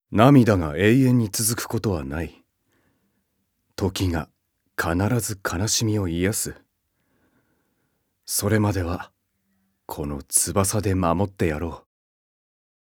涙が永遠に続くことはない。時が必ず悲しみを癒す。それまではこの翼で守ってやろう。